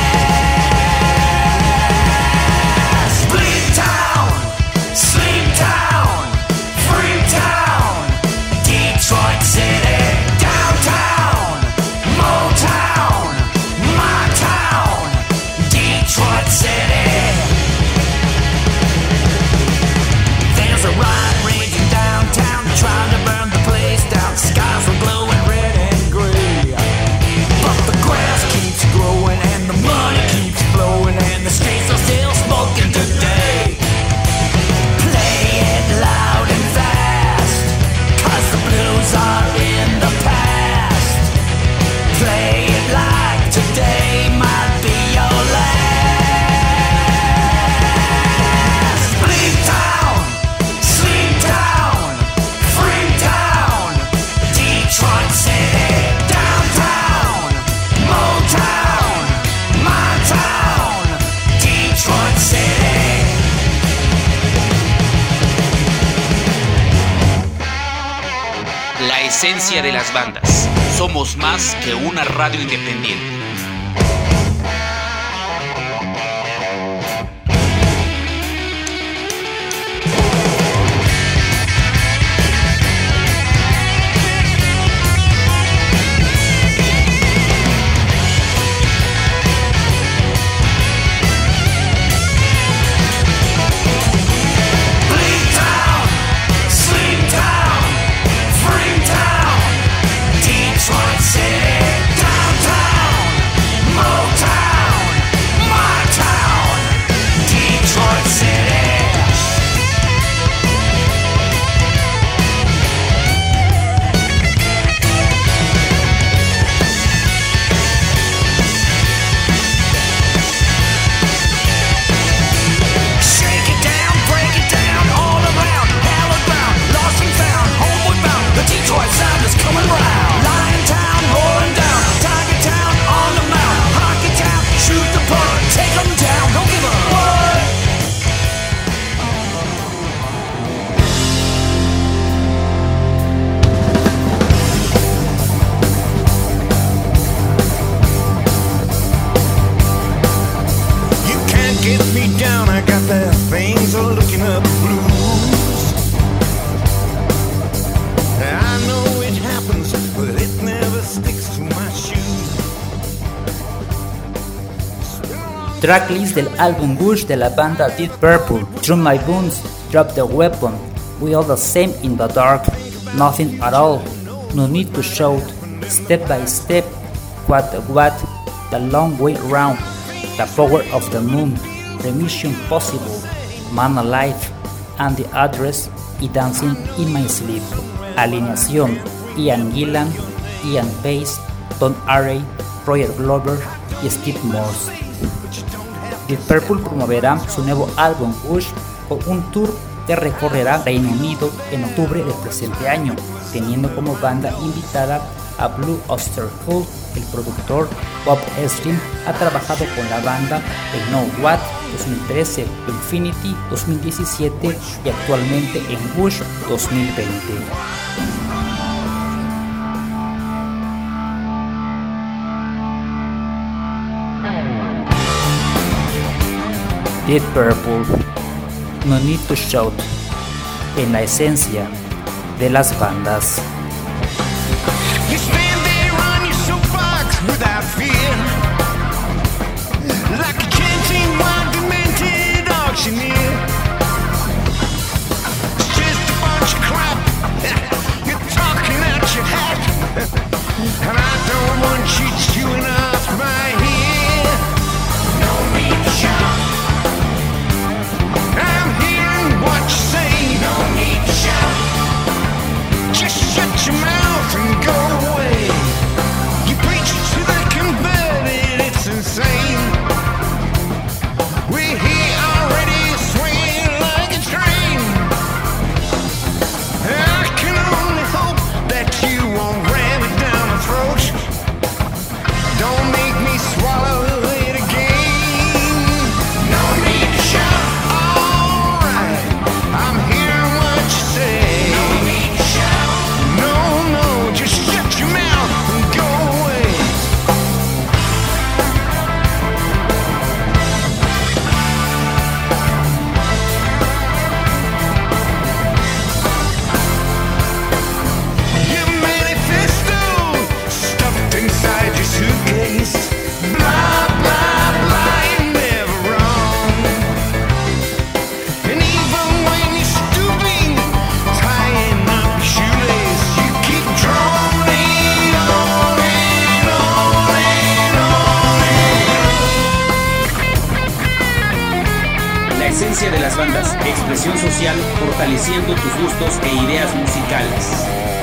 last. Bleed town, sleep town, free town, Detroit City, downtown, Motown, my town, Detroit City. There's a riot raging downtown, trying to burn the place down. Skies are glowing red and gray, but the grass keeps growing and the money keeps flowing and the streets are still smoking today. Play it loud and fast, 'cause the blues are in the past. Play it like today might be your last. Bleed town, sleep town, free town, Detroit City, downtown, Motown, my town, Detroit City. La Esencia de las Bandas. Somos más que una radio independiente. Bleed town, sleep town, free town, Detroit City, downtown. Tracklist del álbum Bush de la banda Deep Purple: Through My Bones, Drop the Weapon, We All the Same in the Dark, Nothing at All, No Need to Shout, Step by Step, What the What, The Long Way Round, The Power of the Moon, The Mission Possible, Man Alive, and The Address y Dancing in My Sleep. Alineación: Ian Gillan, Ian Pace, Don Airey, Roger Glover y Steve Morse. Deep Purple promoverá su nuevo álbum Bush con un tour que recorrerá Reino Unido en octubre del presente año, teniendo como banda invitada a Blue Oyster Cult. El productor Bob Ezrin ha trabajado con la banda en Know What dos mil trece, Infinity dos mil diecisiete y actualmente en Bush dos mil veinte. Deep Purple, No Need to Shout, en la esencia de las bandas. You stand there on your soapbox without fear, like a chanting wild demented auctioneer. It's just a bunch of crap, you're talking out your hat, and I don't want you chewing off my ear. No need to shout, I'm hearing what you say. No need to shout, just shut your mouth and go away. You preach to the converted, it's insane. We're here already swinging like a train. I can only hope that you won't ram it down my throat. Don't make me swallow it again. No need to shout. Alright, I'm hearing what you say. No need to shout. No, no, just shut your mouth and go away. Your manifesto stuffed inside your suitcase. Blah, blah, blah, you're never wrong. And even when you're stooping, tying up your shoelace, you keep droning on and on and on. La esencia de las bandas, expresión social, fortaleciendo tus gustos e ideas musicales.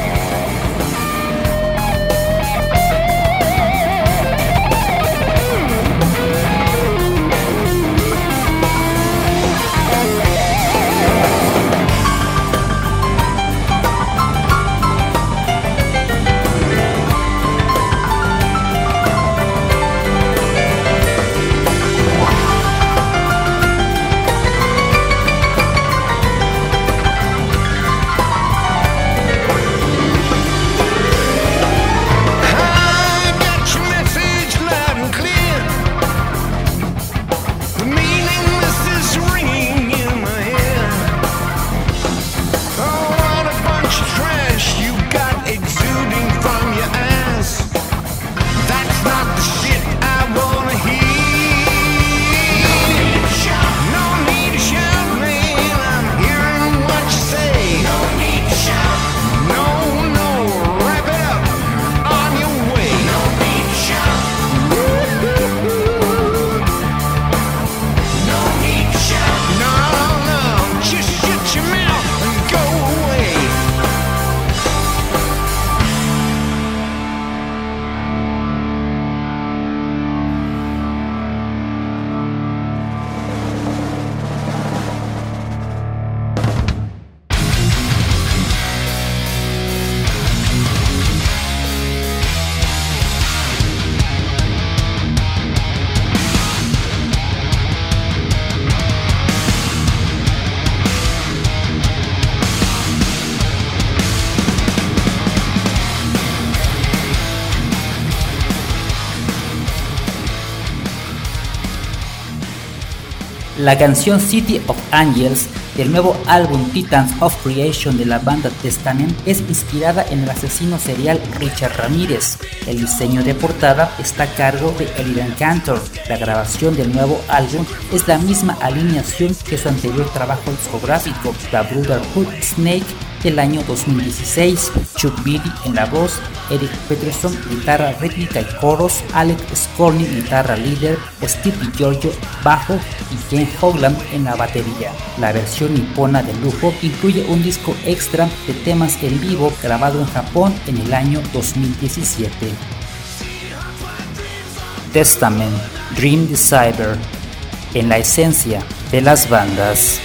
I got your message loud and clear. The meaningless is ringing in my ear. Oh, what a bunch of trash you got exuding from your ass. That's not the shit I wanna hear. No need to shout, man. I'm hearing what you say. No need to shout. No, no, wrap it up on your way. No need to shout. No need to shout. No, no, just shut your mouth and go away. La canción City of Angels del nuevo álbum Titans of Creation de la banda Testament es inspirada en el asesino serial Richard Ramírez. El diseño de portada está a cargo de Eliran Cantor. La grabación del nuevo álbum es la misma alineación que su anterior trabajo discográfico, The Brotherhood Snake, del año dos mil dieciséis. Chuck Billy en la voz, Eric Peterson guitarra rítmica y coros, Alex Skorny guitarra líder, Steve DiGiorgio bajo y Ken Hogland en la batería. La versión nipona de lujo incluye un disco extra de temas en vivo grabado en Japón en el año dos mil diecisiete. Testament, Dream Deceiver, en la esencia de las bandas.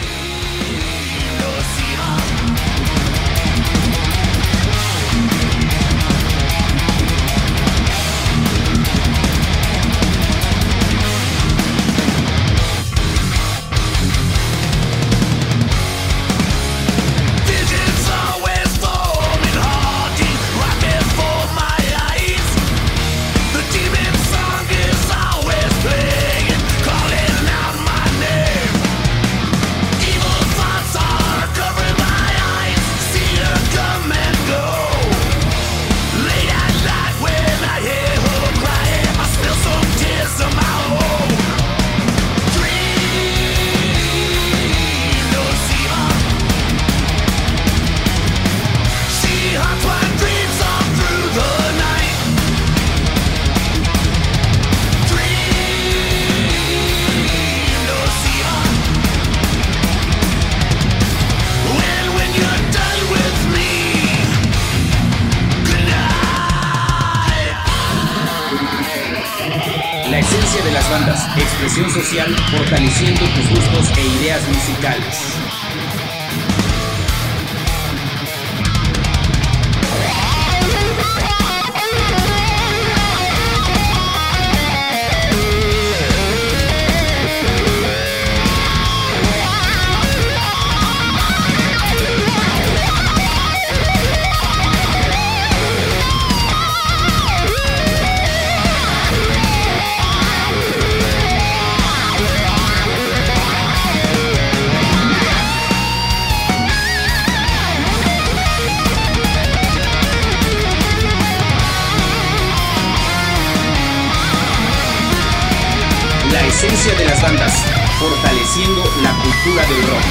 La esencia de las bandas, expresión social, fortaleciendo tus gustos e ideas musicales. La esencia de las bandas, fortaleciendo la cultura del rock.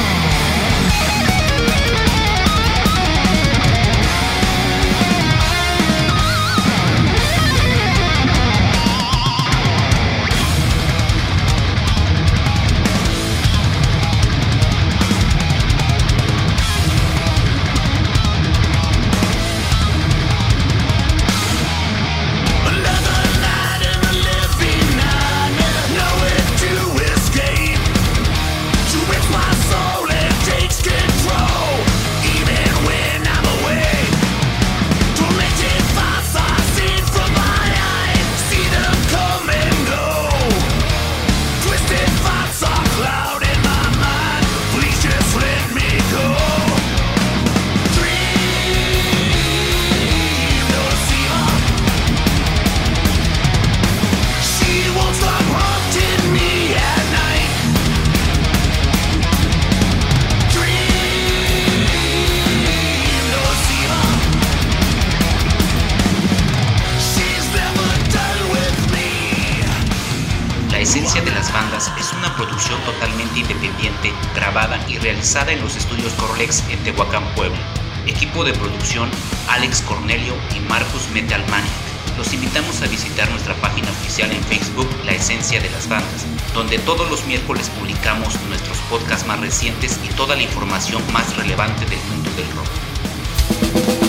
La esencia de las bandas es una producción totalmente independiente, grabada y realizada en los estudios Corlex en Tehuacán, Puebla. Equipo de producción: Alex Cornelio y Marcus Metal Maniac. Los invitamos a visitar nuestra página oficial en Facebook, La Esencia de las Bandas, donde todos los miércoles publicamos nuestros podcasts más recientes y toda la información más relevante del mundo del rock.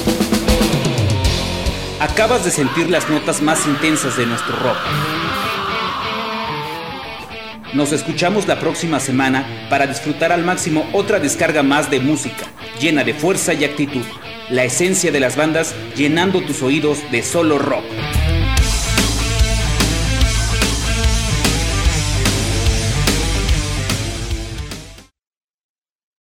Acabas de sentir las notas más intensas de nuestro rock. Nos escuchamos la próxima semana para disfrutar al máximo otra descarga más de música, llena de fuerza y actitud. La esencia de las bandas, llenando tus oídos de solo rock.